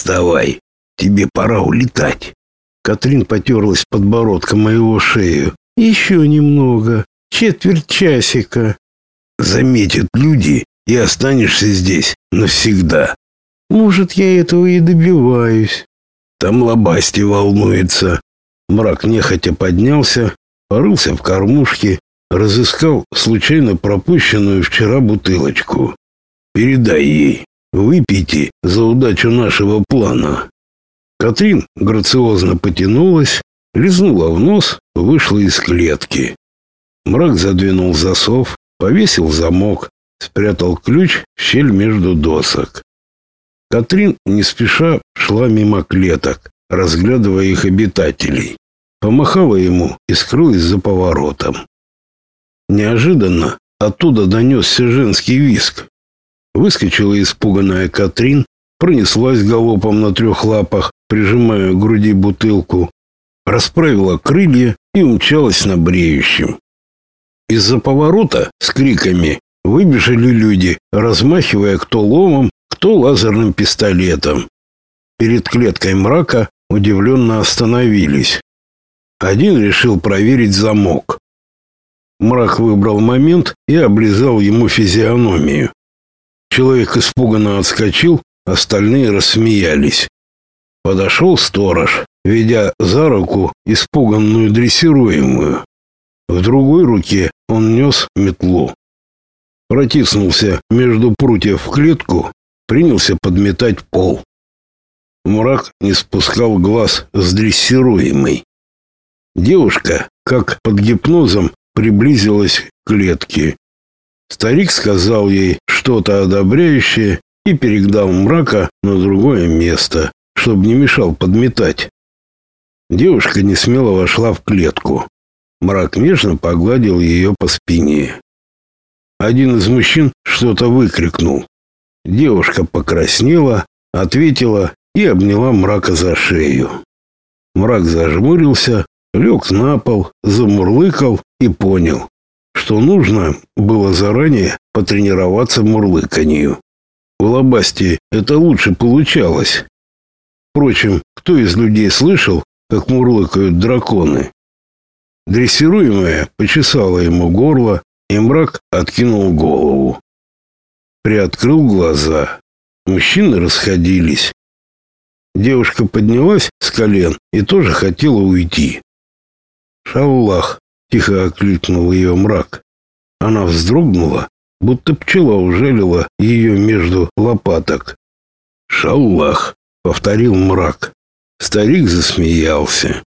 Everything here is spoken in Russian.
Вставай, тебе пора улетать. Катрин потерлась подбородком о его шею. Еще немного, четверть часика. Заметят люди, и останешься здесь навсегда. Может, я этого и добиваюсь. Там Лобасти волнуется. Мрак нехотя поднялся, порылся в кормушке, разыскал случайно пропущенную вчера бутылочку. Передай ей, выпейте за удачу нашего плана. Катрин грациозно потянулась, лизнула в нос, вышла из клетки. Мрак задвинул засов, повесил замок, спрятал ключ в щель между досок. Катрин не спеша шла мимо клеток, разглядывая их обитателей. Помахала ему и скрылась за поворотом. Неожиданно оттуда донесся женский визг. Выскочила испуганная Катрин, пронеслась галопом на 3 лапах, прижимая к груди бутылку, расправила крылья и умчалась на бреющем. Из-за поворота с криками выбежали люди, размахивая кто ломом, кто лазерным пистолетом. Перед клеткой Мрака удивленно остановились. Один решил проверить замок. Мрак выбрал момент и облизал ему физиономию. Человек испуганно отскочил, остальные рассмеялись. Подошел сторож, ведя за руку испуганную дрессируемую. В другой руке он нес метлу. Протиснулся между прутьев в клетку, принялся подметать пол. Мрак не спускал глаз с дрессируемой. Девушка, как под гипнозом, приблизилась к клетке. Старик сказал ей что-то одобряющее и перегнал Мрака на другое место, чтобы не мешал подметать. Девушка несмело вошла в клетку. Мрак нежно погладил ее по спине. Один из мужчин что-то выкрикнул. Девушка покраснела, ответила и обняла Мрака за шею. Мрак зажмурился, лег на пол, замурлыкал и понял, что нужно было заранее потренироваться мурлыканью. У Лобасти это лучше получалось. Впрочем, кто из людей слышал, как мурлыкают драконы? Дрессируемая почесала ему горло, и Мрак откинул голову. Приоткрыл глаза. Мужчины расходились. Девушка поднялась с колен и тоже хотела уйти. «Шаллах!» — тихо окликнул ее Мрак. Она вздрогнула, будто пчела ужалила ее между лопаток. «Шаллах!» — повторил Мрак. Старик засмеялся.